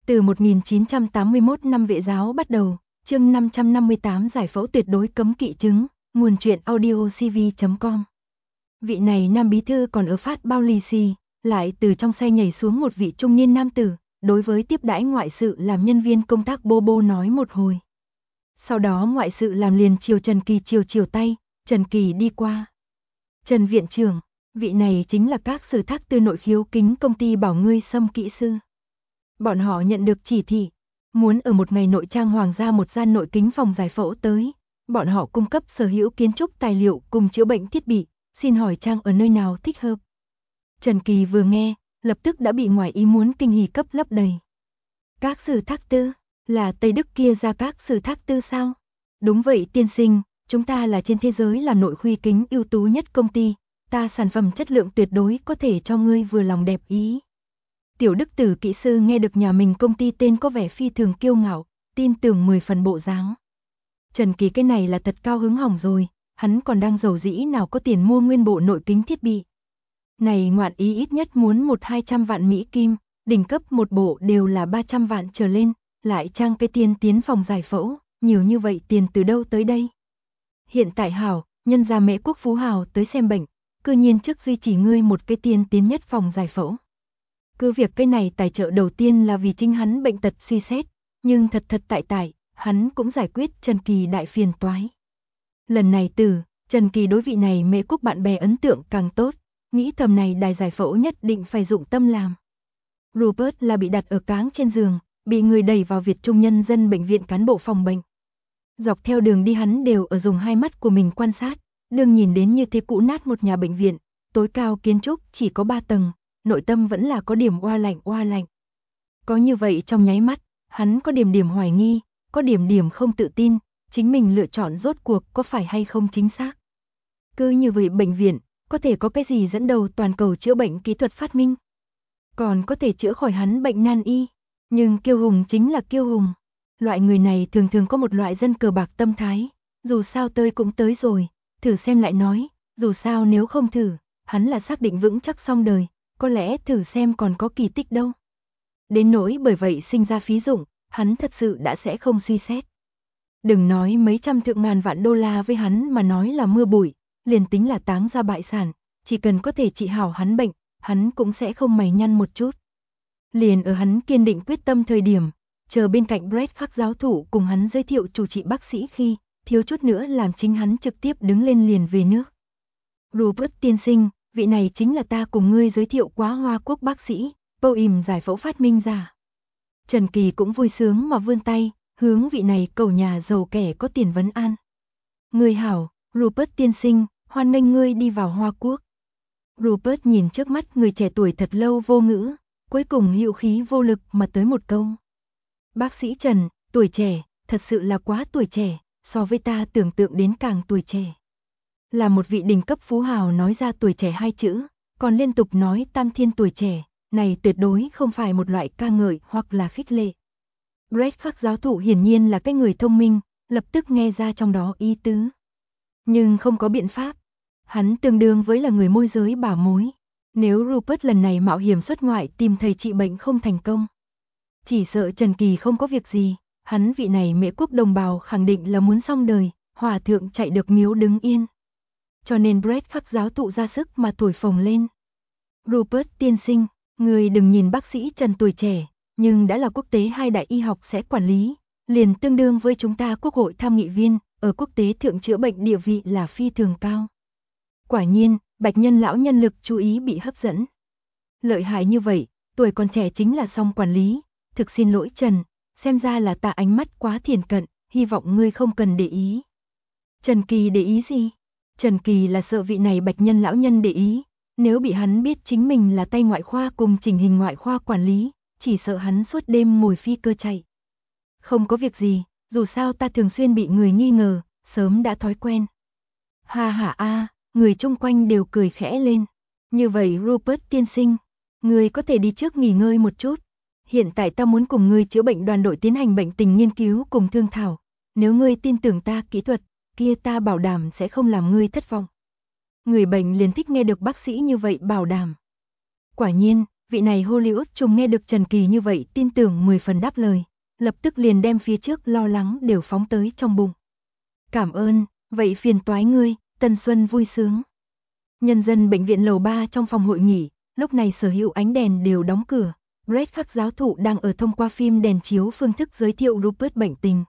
Từ 1981 năm Vệ giáo bắt đầu, chương 558 giải phẫu tuyệt đối cấm kỵ trứng, nguồn truyện audiocv.com. Vị này nam bí thư còn ở phát bao lì xì, lại từ trong xe nhảy xuống một vị trung niên nam tử, đối với tiếp đãi ngoại sự làm nhân viên công tác bô bô nói một hồi. Sau đó ngoại sự làm liền chiều Trần Kỳ chiều tay, Trần Kỳ đi qua. Trần viện trưởng, vị này chính là các sử thác tư nội khiếu kính công ty bảo ngươi xâm kỹ sư. Bọn họ nhận được chỉ thị, muốn ở một ngày nội trang hoàng gia một gian nội kính phòng giải phẫu tới. Bọn họ cung cấp sở hữu kiến trúc tài liệu cùng chữa bệnh thiết bị, xin hỏi trang ở nơi nào thích hợp. Trần Kỳ vừa nghe, lập tức đã bị ngoài ý muốn kinh hỉ cấp lấp đầy. Các sử thác tư, là Tây Đức kia ra các sử thác tư sao? Đúng vậy tiên sinh, chúng ta là trên thế giới làm nội khuy kính ưu tú nhất công ty, ta sản phẩm chất lượng tuyệt đối có thể cho ngươi vừa lòng đẹp ý. Tiểu Đức Tử kỹ sư nghe được nhà mình công ty tên có vẻ phi thường kiêu ngạo, tin tưởng 10 phần bộ dáng. Trần Kỳ cái này là thật cao hứng hỏng rồi, hắn còn đang giàu dĩ nào có tiền mua nguyên bộ nội kính thiết bị. Này ngoạn ý ít nhất muốn 100-200 vạn Mỹ Kim, đỉnh cấp một bộ đều là 300 vạn trở lên, lại trang cái tiền tiến phòng giải phẫu, nhiều như vậy tiền từ đâu tới đây. Hiện tại hảo, nhân gia Mễ Quốc phú hào tới xem bệnh, cư nhiên trước duy trì ngươi một cái tiền tiến nhất phòng giải phẫu. Cứ việc cái này tài trợ đầu tiên là vì chính hắn bệnh tật suy xét, nhưng thật tại, hắn cũng giải quyết Trần Kỳ đại phiền toái. Lần này Trần Kỳ đối vị này Mễ Quốc bạn bè ấn tượng càng tốt, nghĩ thầm này đài giải phẫu nhất định phải dụng tâm làm. Rupert là bị đặt ở cáng trên giường, bị người đẩy vào Việt Trung Nhân dân bệnh viện cán bộ phòng bệnh. Dọc theo đường đi hắn đều ở dùng hai mắt của mình quan sát, đường nhìn đến như thế cũ nát một nhà bệnh viện, tối cao kiến trúc chỉ có 3 tầng, nội tâm vẫn là có điểm oa lạnh. Có như vậy trong nháy mắt, hắn có điểm hoài nghi, có điểm không tự tin, chính mình lựa chọn rốt cuộc có phải hay không chính xác. Cứ như vậy bệnh viện, có thể có cái gì dẫn đầu toàn cầu chữa bệnh kỹ thuật phát minh? Còn có thể chữa khỏi hắn bệnh nan y, nhưng kiêu hùng chính là kiêu hùng. Loại người này thường có một loại dân cờ bạc tâm thái, dù sao tới cũng tới rồi, thử xem lại nói, dù sao nếu không thử, hắn là xác định vững chắc xong đời, có lẽ thử xem còn có kỳ tích đâu. Đến nỗi bởi vậy sinh ra phí dụng, hắn thật sự đã sẽ không suy xét. Đừng nói mấy trăm thượng ngàn vạn đô la với hắn mà nói là mưa bụi, liền tính là táng ra bại sản, chỉ cần có thể trị hảo hắn bệnh, hắn cũng sẽ không mày nhăn một chút. Liền ở hắn kiên định quyết tâm thời điểm, chờ bên cạnh Brett Khắc giáo thủ cùng hắn giới thiệu chủ trị bác sĩ khi, thiếu chút nữa làm chính hắn trực tiếp đứng lên liền về nước. Rupert tiên sinh, vị này chính là ta cùng ngươi giới thiệu quá Hoa Quốc bác sĩ, Boeing giải phẫu phát minh ra. Trần Kỳ cũng vui sướng mà vươn tay, hướng vị này cầu nhà giàu kẻ có tiền vấn an. Ngươi hảo, Rupert tiên sinh, hoan nghênh ngươi đi vào Hoa Quốc. Rupert nhìn trước mắt người trẻ tuổi thật lâu vô ngữ, cuối cùng hữu khí vô lực mà tới một câu. Bác sĩ Trần, tuổi trẻ, thật sự là quá tuổi trẻ, so với ta tưởng tượng đến càng tuổi trẻ. Là một vị đỉnh cấp phú hào nói ra tuổi trẻ hai chữ, còn liên tục nói tam thiên tuổi trẻ, này tuyệt đối không phải một loại ca ngợi hoặc là khích lệ. Brett Khắc giáo thụ hiển nhiên là cái người thông minh, lập tức nghe ra trong đó ý tứ. Nhưng không có biện pháp, hắn tương đương với là người môi giới bảo mối. Nếu Rupert lần này mạo hiểm xuất ngoại tìm thầy trị bệnh không thành công, chỉ sợ Trần Kỳ không có việc gì, hắn vị này Mễ Quốc đồng bào khẳng định là muốn xong đời, hòa thượng chạy được miếu đứng yên. Cho nên Brett Khắc giáo thụ ra sức mà thổi phồng lên. Rupert tiên sinh, người đừng nhìn bác sĩ Trần tuổi trẻ, nhưng đã là quốc tế hai đại y học sẽ quản lý, liền tương đương với chúng ta quốc hội tham nghị viên, ở quốc tế thượng chữa bệnh địa vị là phi thường cao. Quả nhiên, bạch nhân lão nhân lực chú ý bị hấp dẫn. Lợi hại như vậy, tuổi còn trẻ chính là song quản lý, thực xin lỗi Trần, xem ra là ta ánh mắt quá thiển cận, hy vọng ngươi không cần để ý. Trần Kỳ để ý gì? Trần Kỳ là sợ vị này bạch nhân lão nhân để ý, nếu bị hắn biết chính mình là tay ngoại khoa cùng chỉnh hình ngoại khoa quản lý, chỉ sợ hắn suốt đêm ngồi phi cơ chạy. Không có việc gì, dù sao ta thường xuyên bị người nghi ngờ, sớm đã thói quen. Ha ha a, người chung quanh đều cười khẽ lên. Như vậy Rupert tiên sinh, người có thể đi trước nghỉ ngơi một chút. Hiện tại ta muốn cùng ngươi chữa bệnh đoàn đội tiến hành bệnh tình nghiên cứu cùng thương thảo. Nếu ngươi tin tưởng ta kỹ thuật, kia ta bảo đảm sẽ không làm ngươi thất vọng. Người bệnh liền thích nghe được bác sĩ như vậy bảo đảm. Quả nhiên, Vị này Hollywood trùng nghe được Trần Kỳ như vậy tin tưởng 10 phần đáp lời, lập tức liền đem phía trước lo lắng đều phóng tới trong bụng. Cảm ơn, vậy phiền toái ngươi, Tân Xuân vui sướng. Nhân dân bệnh viện lầu 3 trong phòng hội nghị, lúc này sở hữu ánh đèn đều đóng cửa. Brett Khắc giáo thụ đang ở thông qua phim đèn chiếu phương thức giới thiệu Rupert bệnh tình.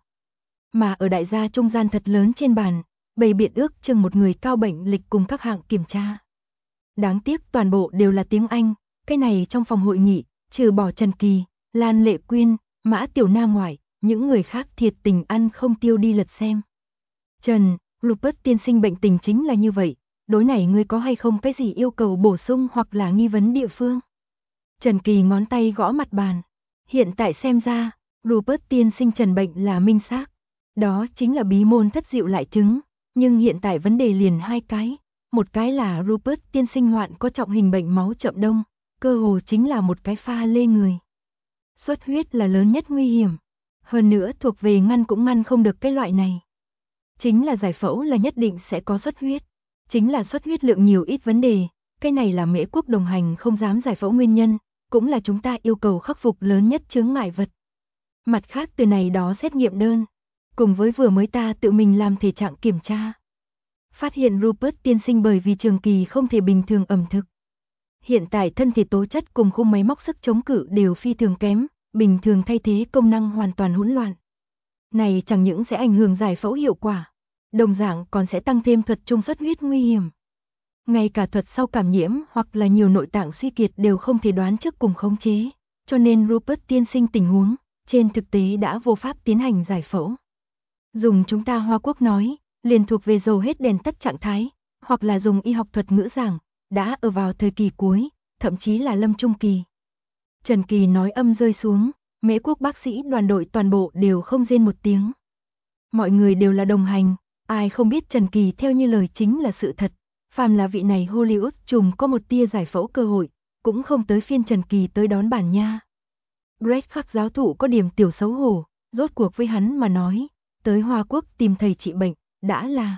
Mà ở đại gia trung gian thật lớn trên bàn, bày biện ước chừng một người cao bệnh lịch cùng các hạng kiểm tra. Đáng tiếc toàn bộ đều là tiếng Anh, cái này trong phòng hội nghị, trừ bỏ Trần Kỳ, Lan Lệ Quyên, Mã Tiểu Nam ngoại, những người khác thiệt tình ăn không tiêu đi lật xem. Trần, Rupert tiên sinh bệnh tình chính là như vậy, đối này ngươi có hay không cái gì yêu cầu bổ sung hoặc là nghi vấn địa phương? Trần Kỳ ngón tay gõ mặt bàn. Hiện tại xem ra, Rupert tiên sinh trần bệnh là minh xác. Đó chính là bí môn thất diệu lại chứng, nhưng hiện tại vấn đề liền hai cái. Một cái là Rupert tiên sinh hoạn có trọng hình bệnh máu chậm đông, cơ hồ chính là một cái pha lê người. Xuất huyết là lớn nhất nguy hiểm. Hơn nữa thuộc về ngăn cũng ngăn không được cái loại này. Chính là giải phẫu là nhất định sẽ có xuất huyết. Chính là xuất huyết lượng nhiều ít vấn đề. Cái này là Mễ Quốc đồng hành không dám giải phẫu nguyên nhân, cũng là chúng ta yêu cầu khắc phục lớn nhất chướng ngại vật. Mặt khác từ này đó xét nghiệm đơn, cùng với vừa mới ta tự mình làm thể trạng kiểm tra. Phát hiện Rupert tiên sinh bởi vì trường kỳ không thể bình thường ẩm thực. Hiện tại thân thể tố chất cùng khung máy móc sức chống cự đều phi thường kém, bình thường thay thế công năng hoàn toàn hỗn loạn. Này chẳng những sẽ ảnh hưởng giải phẫu hiệu quả, đồng dạng còn sẽ tăng thêm thuật trung xuất huyết nguy hiểm. Ngay cả thuật sau cảm nhiễm hoặc là nhiều nội tạng suy kiệt đều không thể đoán trước cùng khống chế, cho nên Rupert tiên sinh tình huống, trên thực tế đã vô pháp tiến hành giải phẫu. Dùng chúng ta Hoa Quốc nói, liền thuộc về dầu hết đèn tắt trạng thái, hoặc là dùng y học thuật ngữ giảng, đã ở vào thời kỳ cuối, thậm chí là lâm trung kỳ. Trần Kỳ nói âm rơi xuống, Mễ Quốc bác sĩ đoàn đội toàn bộ đều không rên một tiếng. Mọi người đều là đồng hành, ai không biết Trần Kỳ theo như lời chính là sự thật. Phàm là vị này Hollywood trùm có một tia giải phẫu cơ hội, cũng không tới phiên Trần Kỳ tới đón bản nha. Brett Khắc giáo thụ có điểm tiểu xấu hổ, rốt cuộc với hắn mà nói, tới Hoa Quốc tìm thầy trị bệnh, đã là.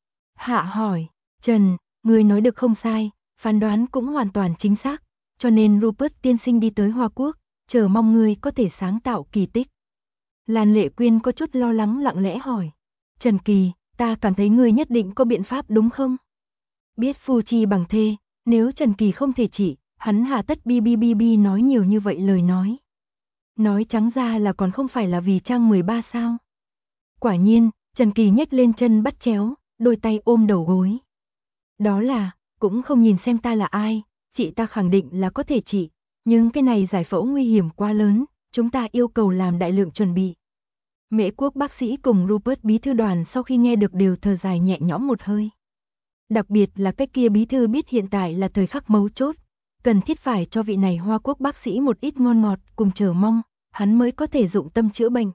Hạ hỏi, Trần, người nói được không sai, phán đoán cũng hoàn toàn chính xác, cho nên Rupert tiên sinh đi tới Hoa Quốc, chờ mong người có thể sáng tạo kỳ tích. Lan Lệ Quyên có chút lo lắng lặng lẽ hỏi, Trần Kỳ, ta cảm thấy người nhất định có biện pháp đúng không? Biết phu chi bằng thê, nếu Trần Kỳ không thể trị, hắn hà tất bi nói nhiều như vậy lời nói. Nói trắng ra là còn không phải là vì trang 13 sao. Quả nhiên, Trần Kỳ nhếch lên chân bắt chéo, đôi tay ôm đầu gối. Đó là, cũng không nhìn xem ta là ai, chị ta khẳng định là có thể trị, nhưng cái này giải phẫu nguy hiểm quá lớn, chúng ta yêu cầu làm đại lượng chuẩn bị. Mễ Quốc bác sĩ cùng Rupert bí thư đoàn sau khi nghe được đều thở dài nhẹ nhõm một hơi. Đặc biệt là cái kia bí thư biết hiện tại là thời khắc mấu chốt, cần thiết phải cho vị này Hoa Quốc bác sĩ một ít ngon ngọt cùng chờ mong, hắn mới có thể dụng tâm chữa bệnh.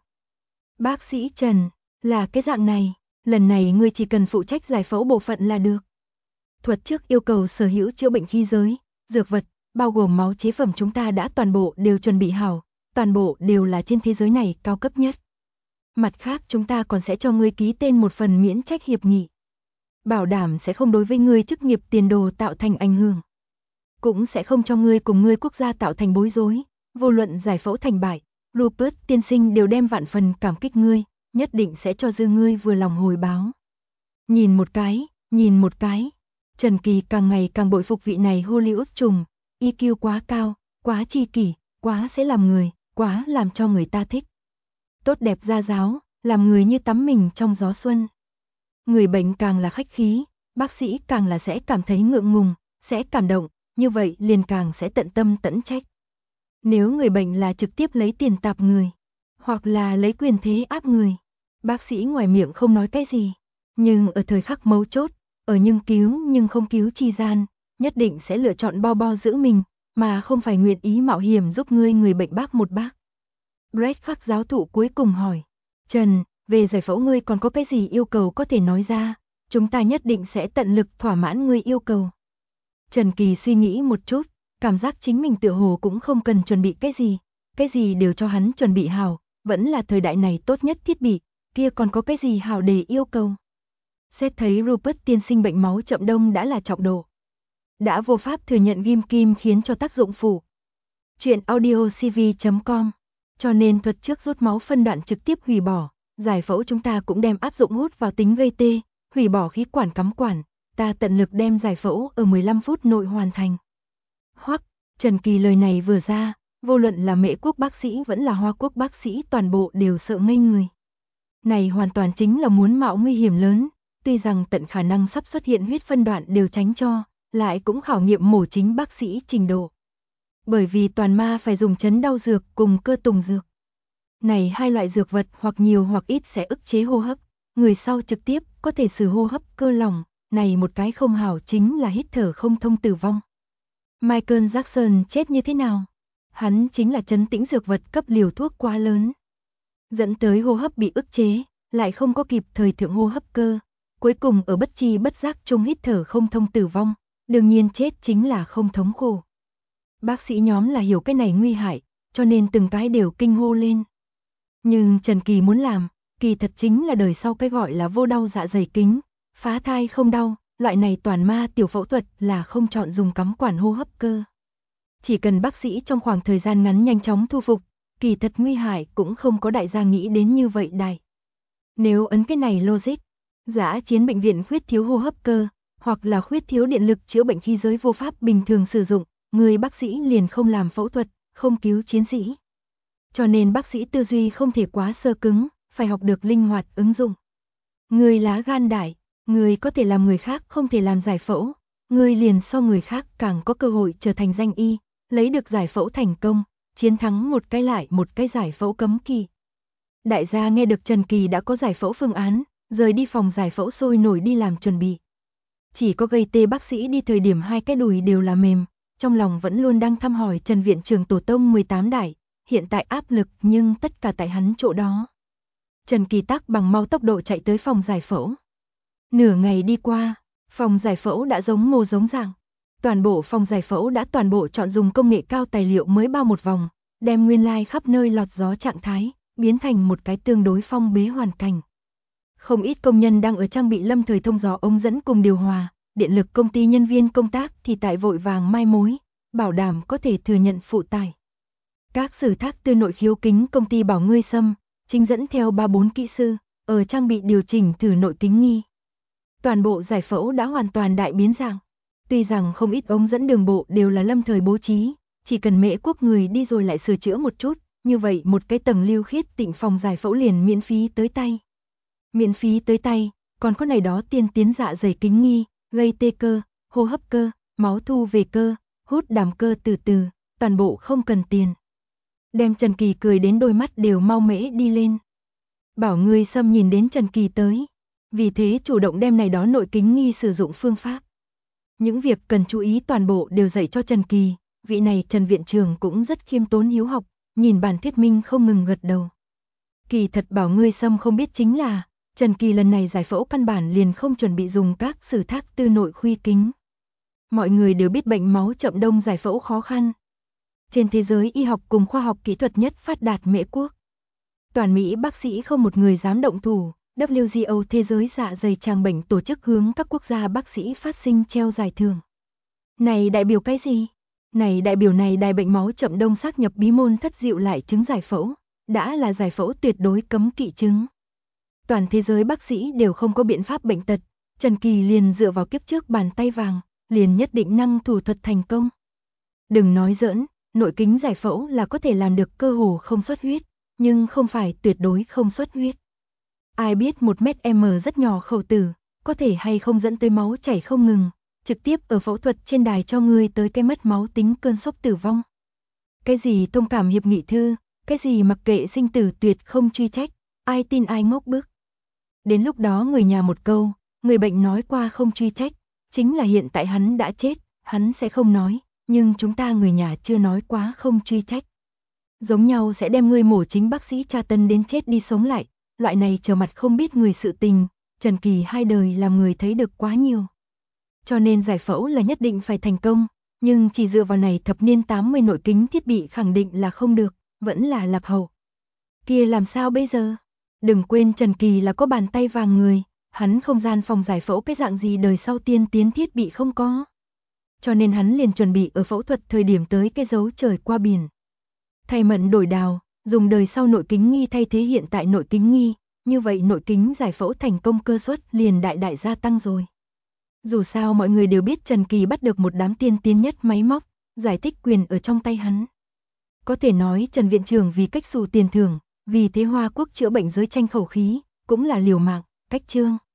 Bác sĩ Trần, là cái dạng này, lần này ngươi chỉ cần phụ trách giải phẫu bộ phận là được. Thuật trước yêu cầu sở hữu chữa bệnh khí giới, dược vật, bao gồm máu chế phẩm chúng ta đã toàn bộ đều chuẩn bị hảo, toàn bộ đều là trên thế giới này cao cấp nhất. Mặt khác chúng ta còn sẽ cho ngươi ký tên một phần miễn trách hiệp nghị. Bảo đảm sẽ không đối với ngươi chức nghiệp tiền đồ tạo thành ảnh hưởng. Cũng sẽ không cho ngươi cùng ngươi quốc gia tạo thành bối rối, vô luận giải phẫu thành bại, Rupert tiên sinh đều đem vạn phần cảm kích ngươi, nhất định sẽ cho dư ngươi vừa lòng hồi báo. Nhìn một cái, Trần Kỳ càng ngày càng bội phục vị này Hollywood trùm, EQ quá cao, quá chi kỷ, quá sẽ làm người, quá làm cho người ta thích. Tốt đẹp gia giáo, làm người như tắm mình trong gió xuân. Người bệnh càng là khách khí, bác sĩ càng là sẽ cảm thấy ngượng ngùng, sẽ cảm động, như vậy liền càng sẽ tận tâm tận trách. Nếu người bệnh là trực tiếp lấy tiền tạp người, hoặc là lấy quyền thế áp người, bác sĩ ngoài miệng không nói cái gì, nhưng ở thời khắc mấu chốt, ở nhưng cứu nhưng không cứu chi gian, nhất định sẽ lựa chọn bo giữ mình, mà không phải nguyện ý mạo hiểm giúp người bệnh bác một bác. Brett Khắc giáo thụ cuối cùng hỏi, Trần, về giải phẫu ngươi còn có cái gì yêu cầu có thể nói ra, chúng ta nhất định sẽ tận lực thỏa mãn ngươi yêu cầu. Trần Kỳ suy nghĩ một chút, cảm giác chính mình tựa hồ cũng không cần chuẩn bị cái gì đều cho hắn chuẩn bị hảo, vẫn là thời đại này tốt nhất thiết bị, kia còn có cái gì hảo để yêu cầu. Xét thấy Rupert tiên sinh bệnh máu chậm đông đã là trọng độ. Đã vô pháp thừa nhận ghim kim khiến cho tác dụng phụ. Truyện audio cv.com. Cho nên thuật trước rút máu phân đoạn trực tiếp hủy bỏ, giải phẫu chúng ta cũng đem áp dụng hút vào tính gây tê, hủy bỏ khí quản cắm quản, ta tận lực đem giải phẫu ở 15 phút nội hoàn thành. Hoắc, Trần Kỳ lời này vừa ra, vô luận là Mễ quốc bác sĩ vẫn là Hoa quốc bác sĩ toàn bộ đều sợ ngây người. Này hoàn toàn chính là muốn mạo nguy hiểm lớn, tuy rằng tận khả năng sắp xuất hiện huyết phân đoạn đều tránh cho, lại cũng khảo nghiệm mổ chính bác sĩ trình độ. Bởi vì toàn ma phải dùng chấn đau dược cùng cơ tùng dược. Này hai loại dược vật hoặc nhiều hoặc ít sẽ ức chế hô hấp, người sau trực tiếp có thể sử hô hấp cơ lỏng, này một cái không hảo chính là hít thở không thông tử vong. Michael Jackson chết như thế nào? Hắn chính là trấn tĩnh dược vật cấp liều thuốc quá lớn, dẫn tới hô hấp bị ức chế, lại không có kịp thời thượng hô hấp cơ, cuối cùng ở bất tri bất giác chung hít thở không thông tử vong, đương nhiên chết chính là không thống khổ. Bác sĩ nhóm là hiểu cái này nguy hại, cho nên từng cái đều kinh hô lên. Nhưng Trần Kỳ muốn làm, kỳ thật chính là đời sau cái gọi là vô đau dạ dày kính, phá thai không đau, loại này toàn ma tiểu phẫu thuật là không chọn dùng cắm quản hô hấp cơ. Chỉ cần bác sĩ trong khoảng thời gian ngắn nhanh chóng thu phục, kỳ thật nguy hại cũng không có đại gia nghĩ đến như vậy đại. Nếu ấn cái này logic, dã chiến bệnh viện khuyết thiếu hô hấp cơ, hoặc là khuyết thiếu điện lực chữa bệnh khi giới vô pháp bình thường sử dụng, người bác sĩ liền không làm phẫu thuật, không cứu chiến sĩ. Cho nên bác sĩ tư duy không thể quá sơ cứng, phải học được linh hoạt ứng dụng. Người lá gan đại, người có thể làm người khác không thể làm giải phẫu, người liền so người khác càng có cơ hội trở thành danh y, lấy được giải phẫu thành công, chiến thắng một cái lại một cái giải phẫu cấm kỵ. Đại gia nghe được Trần Kỳ đã có giải phẫu phương án, rời đi phòng giải phẫu sôi nổi đi làm chuẩn bị. Chỉ có gây tê bác sĩ đi thời điểm hai cái đùi đều là mềm, trong lòng vẫn luôn đang thăm hỏi Trần viện trưởng tổ tông 18 đại, hiện tại áp lực nhưng tất cả tại hắn chỗ đó. Trần Kỳ tắc bằng mau tốc độ chạy tới phòng giải phẫu. Nửa ngày đi qua, phòng giải phẫu đã giống mô giống dạng. Toàn bộ phòng giải phẫu đã toàn bộ chọn dùng công nghệ cao tài liệu mới bao một vòng, đem nguyên lai khắp nơi lọt gió trạng thái, biến thành một cái tương đối phong bế hoàn cảnh. Không ít công nhân đang ở trang bị lâm thời thông gió ống dẫn cùng điều hòa, điện lực công ty nhân viên công tác thì tại vội vàng mai mối, bảo đảm có thể thừa nhận phụ tải. Các sử thác tư nội khiếu kính công ty Bảo Ngươi Sâm, chính dẫn theo 3-4 kỹ sư, ở trang bị điều chỉnh thử nội kính nghi. Toàn bộ giải phẫu đã hoàn toàn đại biến dạng. Tuy rằng không ít ống dẫn đường bộ đều là lâm thời bố trí, chỉ cần Mễ quốc người đi rồi lại sửa chữa một chút, như vậy một cái tầng lưu khiết tịnh phòng giải phẫu liền miễn phí tới tay. Miễn phí tới tay, còn có này đó tiên tiến dạ dày kính nghi, gây tê cơ, hô hấp cơ, máu thu về cơ, hút đàm cơ từ từ, toàn bộ không cần tiền. Đem Trần Kỳ cười đến đôi mắt đều mau mễ đi lên. Bảo Ngươi Sâm nhìn đến Trần Kỳ tới, vì thế chủ động đem này đó nội kính nghi sử dụng phương pháp. Những việc cần chú ý toàn bộ đều dạy cho Trần Kỳ, vị này Trần viện trưởng cũng rất khiêm tốn hiếu học, nhìn bản thuyết minh không ngừng gật đầu. Kỳ thật Bảo Ngươi Sâm không biết chính là, Trần Kỳ lần này giải phẫu căn bản liền không chuẩn bị dùng các sử thác tư nội khuy kính. Mọi người đều biết bệnh máu chậm đông giải phẫu khó khăn. Trên thế giới y học cùng khoa học kỹ thuật nhất phát đạt Mễ quốc. Toàn Mỹ bác sĩ không một người dám động thủ, WGO Thế giới dạ dày tràng bệnh tổ chức hướng các quốc gia bác sĩ phát sinh treo giải thưởng. Này đại biểu cái gì? Này đại biểu này đài bệnh máu chậm đông xác nhập bí môn thất diệu lại chứng giải phẫu, đã là giải phẫu tuyệt đối cấm kỵ chứng. Toàn thế giới bác sĩ đều không có biện pháp bệnh tật, Trần Kỳ liền dựa vào kiếp trước bàn tay vàng, liền nhất định năng thủ thuật thành công. Đừng nói giỡn, nội kính giải phẫu là có thể làm được cơ hồ không xuất huyết, nhưng không phải tuyệt đối không xuất huyết. Ai biết 1m rất nhỏ khẩu tử, có thể hay không dẫn tới máu chảy không ngừng, trực tiếp ở phẫu thuật trên đài cho người tới cái mất máu tính cơn sốc tử vong. Cái gì thông cảm hiệp nghị thư, cái gì mặc kệ sinh tử tuyệt không truy trách, ai tin ai ngốc bức. Đến lúc đó người nhà một câu, người bệnh nói qua không truy trách, chính là hiện tại hắn đã chết, hắn sẽ không nói, nhưng chúng ta người nhà chưa nói quá không truy trách. Giống nhau sẽ đem người mổ chính bác sĩ tra tấn đến chết đi sống lại, loại này trở mặt không biết người sự tình, Trần Kỳ hai đời làm người thấy được quá nhiều. Cho nên giải phẫu là nhất định phải thành công, nhưng chỉ dựa vào này thập niên 80 nội kính thiết bị khẳng định là không được, vẫn là lạc hậu. Kia làm sao bây giờ? Đừng quên Trần Kỳ là có bàn tay vàng người, hắn không gian phòng giải phẫu cái dạng gì đời sau tiên tiến thiết bị không có. cho nên hắn liền chuẩn bị ở phẫu thuật thời điểm tới cái dấu trời qua biển. Thay mận đổi đào, dùng đời sau nội kính nghi thay thế hiện tại nội kính nghi, như vậy nội kính giải phẫu thành công cơ suất liền đại đại gia tăng rồi. Dù sao mọi người đều biết Trần Kỳ bắt được một đám tiên tiến nhất máy móc, giải thích quyền ở trong tay hắn. Có thể nói Trần Viện Trưởng vì cách xù tiền thưởng, vì thế Hoa Quốc chữa bệnh giới tranh khẩu khí, cũng là liều mạng, cách trương.